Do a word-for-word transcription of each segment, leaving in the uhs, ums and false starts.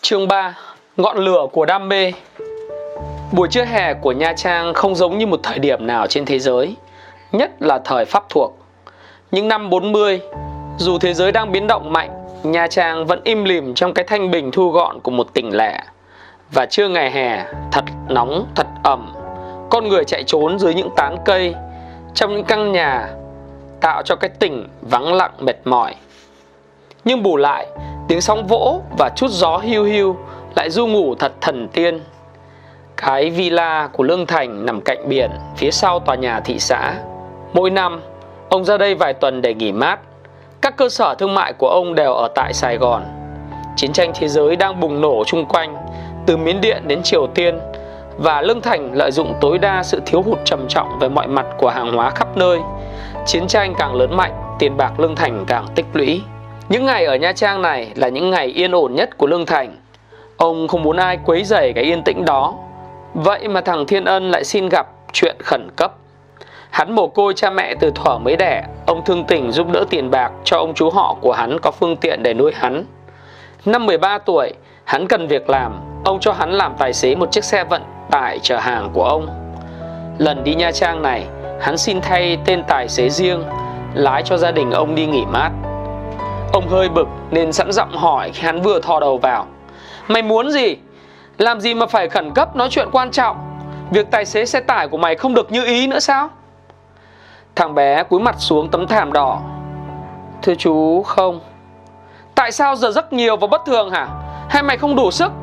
Chương ba. Ngọn lửa của đam mê. Buổi trưa hè của Nha Trang không giống như một thời điểm nào trên thế giới, nhất là thời Pháp thuộc. Những năm bốn mươi, dù thế giới đang biến động mạnh, Nha Trang vẫn im lìm trong cái thanh bình thu gọn của một tỉnh lẻ. Và trưa ngày hè thật nóng, thật ẩm, con người chạy trốn dưới những tán cây, trong những căn nhà, tạo cho cái tỉnh vắng lặng mệt mỏi. Nhưng bù lại, tiếng sóng vỗ và chút gió hiu hiu lại du ngủ thật thần tiên. Cái villa của Lương Thành nằm cạnh biển, phía sau tòa nhà thị xã. Mỗi năm, ông ra đây vài tuần để nghỉ mát. Các cơ sở thương mại của ông đều ở tại Sài Gòn. Chiến tranh thế giới đang bùng nổ chung quanh, từ Miến Điện đến Triều Tiên, và Lương Thành lợi dụng tối đa sự thiếu hụt trầm trọng về mọi mặt của hàng hóa khắp nơi. Chiến tranh càng lớn mạnh, tiền bạc Lương Thành càng tích lũy. Những ngày ở Nha Trang này là những ngày yên ổn nhất của Lương Thành. Ông không muốn ai quấy rầy cái yên tĩnh đó. Vậy mà thằng Thiên Ân lại xin gặp chuyện khẩn cấp. Hắn mồ côi cha mẹ từ thuở mới đẻ. Ông thương tình giúp đỡ tiền bạc cho ông chú họ của hắn có phương tiện để nuôi hắn. Năm mười ba tuổi, hắn cần việc làm. Ông cho hắn làm tài xế một chiếc xe vận tải chở hàng của ông. Lần đi Nha Trang này, hắn xin thay tên tài xế riêng, lái cho gia đình ông đi nghỉ mát. Ông hơi bực nên sẵn giọng hỏi khi hắn vừa thò đầu vào: "Mày muốn gì? Làm gì mà phải khẩn cấp nói chuyện quan trọng? Việc tài xế xe tải của mày không được như ý nữa sao?" Thằng bé cúi mặt xuống tấm thảm đỏ. "Thưa chú, không." "Tại sao giờ giấc nhiều và bất thường hả? Hay mày không đủ sức?"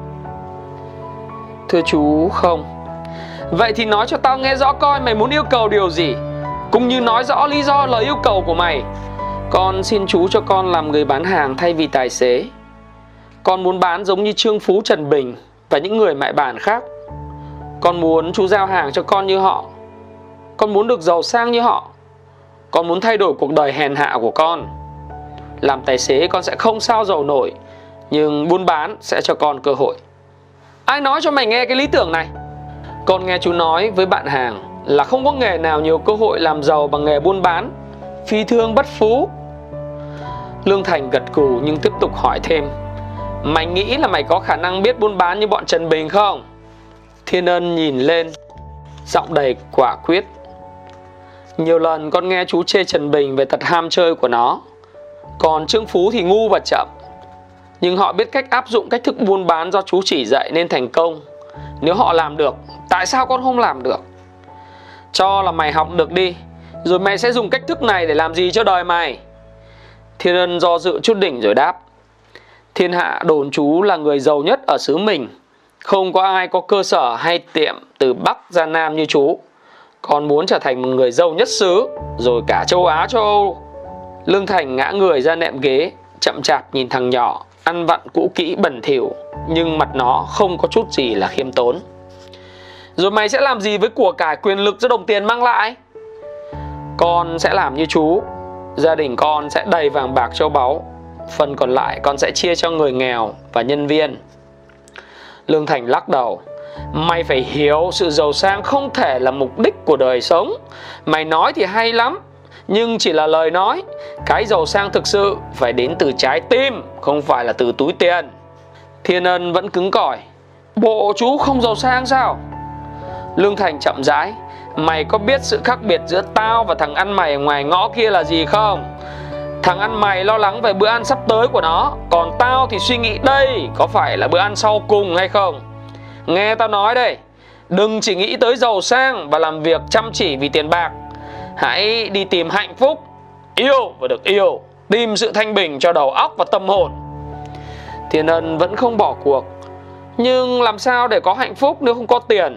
"Thưa chú, không." "Vậy thì nói cho tao nghe rõ coi mày muốn yêu cầu điều gì, cũng như nói rõ lý do lời yêu cầu của mày." "Con xin chú cho con làm người bán hàng thay vì tài xế. Con muốn bán giống như Trương Phú, Trần Bình và những người mại bản khác. Con muốn chú giao hàng cho con như họ. Con muốn được giàu sang như họ. Con muốn thay đổi cuộc đời hèn hạ của con. Làm tài xế con sẽ không sao giàu nổi, nhưng buôn bán sẽ cho con cơ hội." "Ai nói cho mày nghe cái lý tưởng này?" "Con nghe chú nói với bạn hàng là không có nghề nào nhiều cơ hội làm giàu bằng nghề buôn bán. Phi thương bất phú." Lương Thành gật gù nhưng tiếp tục hỏi thêm: "Mày nghĩ là mày có khả năng biết buôn bán như bọn Trần Bình không?" Thiên Ân nhìn lên, giọng đầy quả quyết: "Nhiều lần con nghe chú chê Trần Bình về tật ham chơi của nó. Còn Trương Phú thì ngu và chậm. Nhưng họ biết cách áp dụng cách thức buôn bán do chú chỉ dạy nên thành công. Nếu họ làm được, tại sao con không làm được? Cho là mày học được đi, rồi mày sẽ dùng cách thức này để làm gì cho đời mày?" Thiên Ân do dự chút đỉnh rồi đáp: "Thiên hạ đồn chú là người giàu nhất ở xứ mình. Không có ai có cơ sở hay tiệm từ Bắc ra Nam như chú. Con muốn trở thành một người giàu nhất xứ, rồi cả châu Á, châu Âu." Lương Thành ngã người ra nệm ghế, chậm chạp nhìn thằng nhỏ ăn vặn cũ kỹ bẩn thỉu, nhưng mặt nó không có chút gì là khiêm tốn. "Rồi mày sẽ làm gì với của cải quyền lực do đồng tiền mang lại?" "Con sẽ làm như chú. Gia đình con sẽ đầy vàng bạc châu báu. Phần còn lại con sẽ chia cho người nghèo và nhân viên." Lương Thành lắc đầu: "Mày phải hiểu sự giàu sang không thể là mục đích của đời sống. Mày nói thì hay lắm, nhưng chỉ là lời nói. Cái giàu sang thực sự phải đến từ trái tim, không phải là từ túi tiền." Thiên Ân vẫn cứng cỏi: "Bộ chú không giàu sang sao?" Lương Thành chậm rãi: "Mày có biết sự khác biệt giữa tao và thằng ăn mày ở ngoài ngõ kia là gì không? Thằng ăn mày lo lắng về bữa ăn sắp tới của nó, còn tao thì suy nghĩ đây có phải là bữa ăn sau cùng hay không. Nghe tao nói đây, đừng chỉ nghĩ tới giàu sang và làm việc chăm chỉ vì tiền bạc. Hãy đi tìm hạnh phúc, yêu và được yêu, tìm sự thanh bình cho đầu óc và tâm hồn." Thiên Ân vẫn không bỏ cuộc: "Nhưng làm sao để có hạnh phúc nếu không có tiền?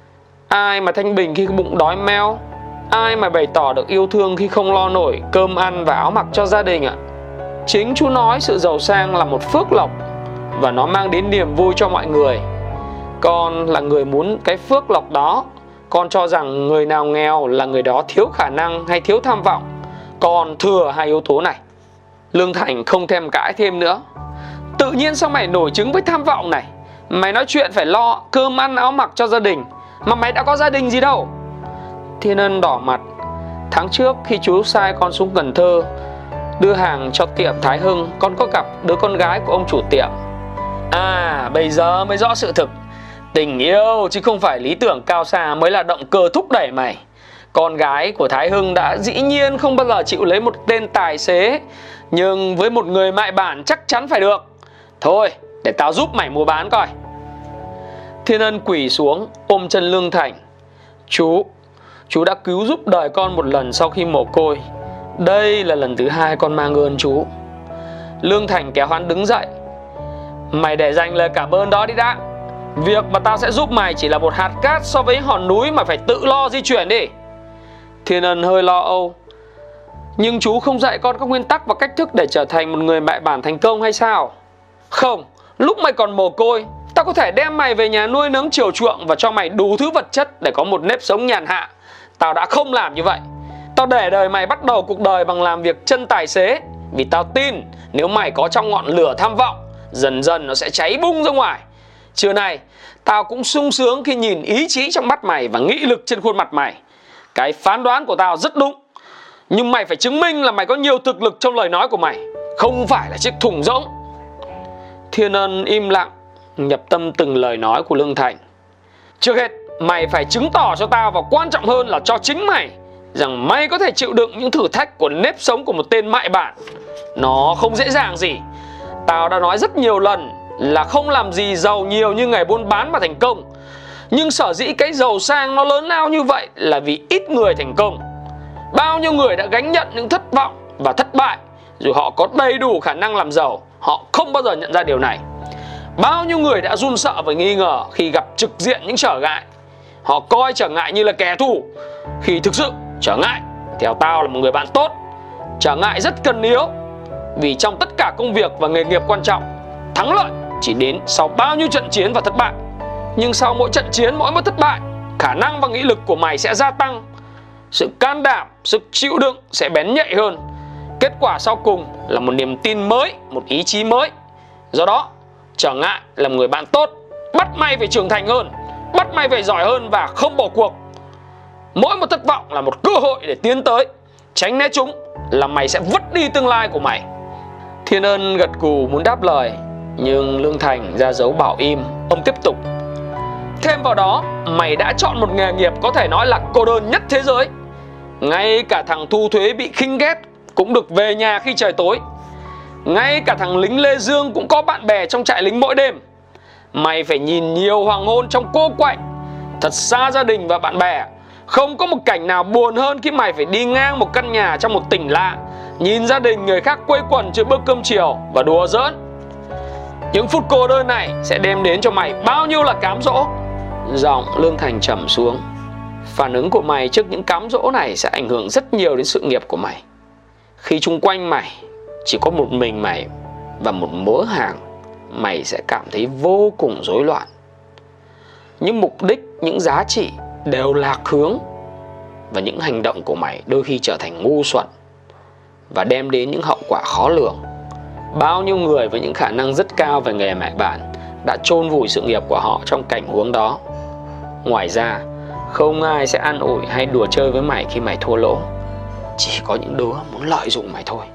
Ai mà thanh bình khi bụng đói meo? Ai mà bày tỏ được yêu thương khi không lo nổi cơm ăn và áo mặc cho gia đình ạ?" Chính chú nói sự giàu sang là một phước lộc, và nó mang đến niềm vui cho mọi người. Con là người muốn cái phước lộc đó. Con cho rằng người nào nghèo là người đó thiếu khả năng hay thiếu tham vọng. Con thừa hai yếu tố này." Lương Thành không thèm cãi thêm nữa: "Tự nhiên sao mày nổi chứng với tham vọng này? Mày nói chuyện phải lo cơm ăn áo mặc cho gia đình, mà mày đã có gia đình gì đâu." Thiên Ân đỏ mặt: "Tháng trước khi chú sai con xuống Cần Thơ đưa hàng cho tiệm Thái Hưng, con có gặp đứa con gái của ông chủ tiệm. À, bây giờ mới rõ sự thực. Tình yêu chứ không phải lý tưởng cao xa mới là động cơ thúc đẩy mày. Con gái của Thái Hưng đã dĩ nhiên không bao giờ chịu lấy một tên tài xế, nhưng với một người mại bản chắc chắn phải được. Thôi, để tao giúp mày mua bán coi. Thiên Ân quỳ xuống ôm chân Lương Thành. Chú, chú đã cứu giúp đời con một lần sau khi mồ côi. Đây là lần thứ hai con mang ơn chú. Lương Thành kéo hắn đứng dậy. Mày để dành lời cảm ơn đó đi đã. Việc mà tao sẽ giúp mày chỉ là một hạt cát so với hòn núi mà phải tự lo di chuyển đi. Thiên Ân hơi lo âu. Nhưng chú không dạy con các nguyên tắc và cách thức để trở thành một người mại bản thành công hay sao? Không, lúc mày còn mồ côi, tao có thể đem mày về nhà nuôi nấng chiều chuộng và cho mày đủ thứ vật chất để có một nếp sống nhàn hạ. Tao đã không làm như vậy. Tao để đời mày bắt đầu cuộc đời bằng làm việc chân tài xế, vì tao tin nếu mày có trong ngọn lửa tham vọng, dần dần nó sẽ cháy bung ra ngoài. Trưa nay, tao cũng sung sướng khi nhìn ý chí trong mắt mày và nghị lực trên khuôn mặt mày. Cái phán đoán của tao rất đúng. Nhưng mày phải chứng minh là mày có nhiều thực lực trong lời nói của mày, không phải là chiếc thùng rỗng. Thiên Ân im lặng, nhập tâm từng lời nói của Lương Thành. Trước hết, mày phải chứng tỏ cho tao, và quan trọng hơn là cho chính mày, rằng mày có thể chịu đựng những thử thách của nếp sống của một tên mại bản. Nó không dễ dàng gì. Tao đã nói rất nhiều lần là không làm gì giàu nhiều như ngày buôn bán mà thành công. Nhưng sở dĩ cái giàu sang nó lớn lao như vậy là vì ít người thành công. Bao nhiêu người đã gánh nhận những thất vọng và thất bại, dù họ có đầy đủ khả năng làm giàu, họ không bao giờ nhận ra điều này. Bao nhiêu người đã run sợ và nghi ngờ khi gặp trực diện những trở ngại. Họ coi trở ngại như là kẻ thù, khi thực sự trở ngại, theo tao là một người bạn tốt. Trở ngại rất cần yếu, vì trong tất cả công việc và nghề nghiệp quan trọng, thắng lợi chỉ đến sau bao nhiêu trận chiến và thất bại. Nhưng sau mỗi trận chiến, mỗi một thất bại, khả năng và nghị lực của mày sẽ gia tăng. Sự can đảm, sức chịu đựng sẽ bén nhạy hơn. Kết quả sau cùng là một niềm tin mới, một ý chí mới. Do đó, trở ngại là một người bạn tốt, bắt mày phải trưởng thành hơn, bắt mày phải giỏi hơn và không bỏ cuộc. Mỗi một thất vọng là một cơ hội để tiến tới. Tránh né chúng là mày sẽ vứt đi tương lai của mày. Thiên Ân gật gù muốn đáp lời, nhưng Lương Thành ra dấu bảo im. Ông tiếp tục. Thêm vào đó, mày đã chọn một nghề nghiệp có thể nói là cô đơn nhất thế giới. Ngay cả thằng thu thuế bị khinh ghét cũng được về nhà khi trời tối. Ngay cả thằng lính Lê Dương cũng có bạn bè trong trại lính mỗi đêm. Mày phải nhìn nhiều hoàng hôn trong cô quạnh, thật xa gia đình và bạn bè. Không có một cảnh nào buồn hơn khi mày phải đi ngang một căn nhà trong một tỉnh lạ, nhìn gia đình người khác quây quần trước bữa cơm chiều và đùa giỡn. Những phút cô đơn này sẽ đem đến cho mày bao nhiêu là cám dỗ. Giọng Lương Thành trầm xuống. Phản ứng của mày trước những cám dỗ này sẽ ảnh hưởng rất nhiều đến sự nghiệp của mày. Khi chung quanh mày chỉ có một mình mày và một mớ hàng, mày sẽ cảm thấy vô cùng rối loạn. Những mục đích, những giá trị đều lạc hướng, và những hành động của mày đôi khi trở thành ngu xuẩn và đem đến những hậu quả khó lường. Bao nhiêu người với những khả năng rất cao về nghề mại bản đã chôn vùi sự nghiệp của họ trong cảnh huống đó. Ngoài ra, không ai sẽ an ủi hay đùa chơi với mày khi mày thua lỗ. Chỉ có những đứa muốn lợi dụng mày thôi.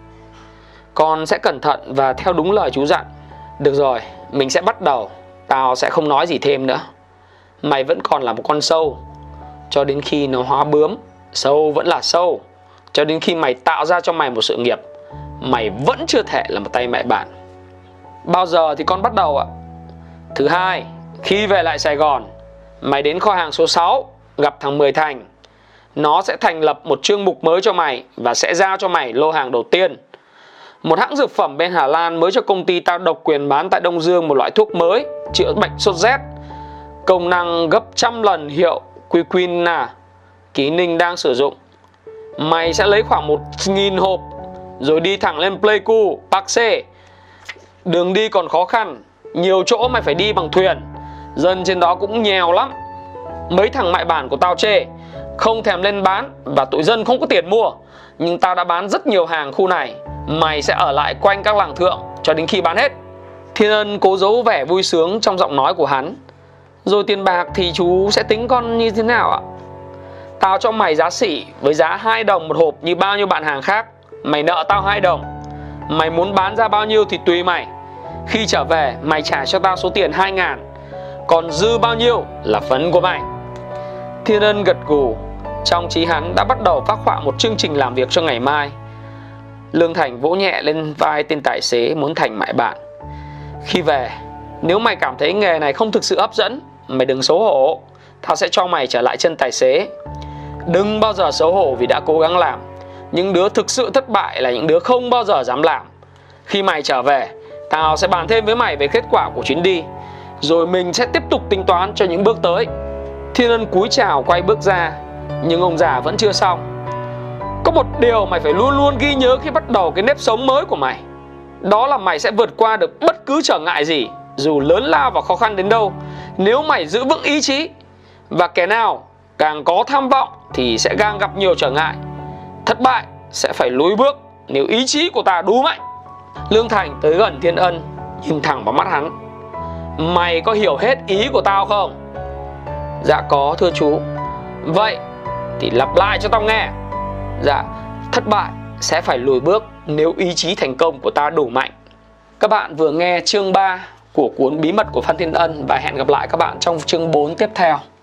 Con sẽ cẩn thận và theo đúng lời chú dặn. Được rồi, mình sẽ bắt đầu. Tao sẽ không nói gì thêm nữa. Mày vẫn còn là một con sâu. Cho đến khi nó hóa bướm, sâu vẫn là sâu. Cho đến khi mày tạo ra cho mày một sự nghiệp, mày vẫn chưa thể là một tay mại bản. Bao giờ thì con bắt đầu ạ? Thứ hai, khi về lại Sài Gòn, mày đến kho hàng số sáu, gặp thằng Mười Thành. Nó sẽ thành lập một chương mục mới cho mày và sẽ giao cho mày lô hàng đầu tiên. Một hãng dược phẩm bên Hà Lan mới cho công ty tao độc quyền bán tại Đông Dương một loại thuốc mới chữa bệnh sốt rét, công năng gấp trăm lần hiệu Quinquina Ký Ninh đang sử dụng. Mày sẽ lấy khoảng một nghìn hộp rồi đi thẳng lên Pleiku, Park Se. Đường đi còn khó khăn, nhiều chỗ mày phải đi bằng thuyền, dân trên đó cũng nghèo lắm. Mấy thằng mại bản của tao chê, không thèm lên bán và tụi dân không có tiền mua. Nhưng tao đã bán rất nhiều hàng khu này. Mày sẽ ở lại quanh các làng thượng cho đến khi bán hết. Thiên Ân cố giấu vẻ vui sướng trong giọng nói của hắn. Rồi tiền bạc thì chú sẽ tính con như thế nào ạ? Tao cho mày giá sỉ với giá hai đồng một hộp như bao nhiêu bạn hàng khác. Mày nợ tao hai đồng. Mày muốn bán ra bao nhiêu thì tùy mày. Khi trở về mày trả cho tao số tiền hai ngàn, còn dư bao nhiêu là phấn của mày. Thiên Ân gật gù. Trong trí hắn đã bắt đầu phác họa một chương trình làm việc cho ngày mai. Lương Thành vỗ nhẹ lên vai tên tài xế muốn thành mại bạn. Khi về, nếu mày cảm thấy nghề này không thực sự hấp dẫn, mày đừng xấu hổ. Tao sẽ cho mày trở lại chân tài xế. Đừng bao giờ xấu hổ vì đã cố gắng làm. Những đứa thực sự thất bại là những đứa không bao giờ dám làm. Khi mày trở về, tao sẽ bàn thêm với mày về kết quả của chuyến đi, rồi mình sẽ tiếp tục tính toán cho những bước tới. Thiên Ân cúi chào quay bước ra, nhưng ông già vẫn chưa xong. Có một điều mày phải luôn luôn ghi nhớ khi bắt đầu cái nếp sống mới của mày. Đó là mày sẽ vượt qua được bất cứ trở ngại gì, dù lớn lao và khó khăn đến đâu, nếu mày giữ vững ý chí. Và kẻ nào càng có tham vọng thì sẽ càng gặp nhiều trở ngại. Thất bại sẽ phải lùi bước nếu ý chí của ta đủ mạnh. Lương Thành tới gần Thiên Ân, nhìn thẳng vào mắt hắn. Mày có hiểu hết ý của tao không? Dạ có thưa chú. Vậy thì lặp lại cho tao nghe. Dạ, thất bại sẽ phải lùi bước nếu ý chí thành công của ta đủ mạnh. Các bạn vừa nghe chương ba của cuốn Bí mật của Phan Thiên Ân, và hẹn gặp lại các bạn trong chương bốn tiếp theo.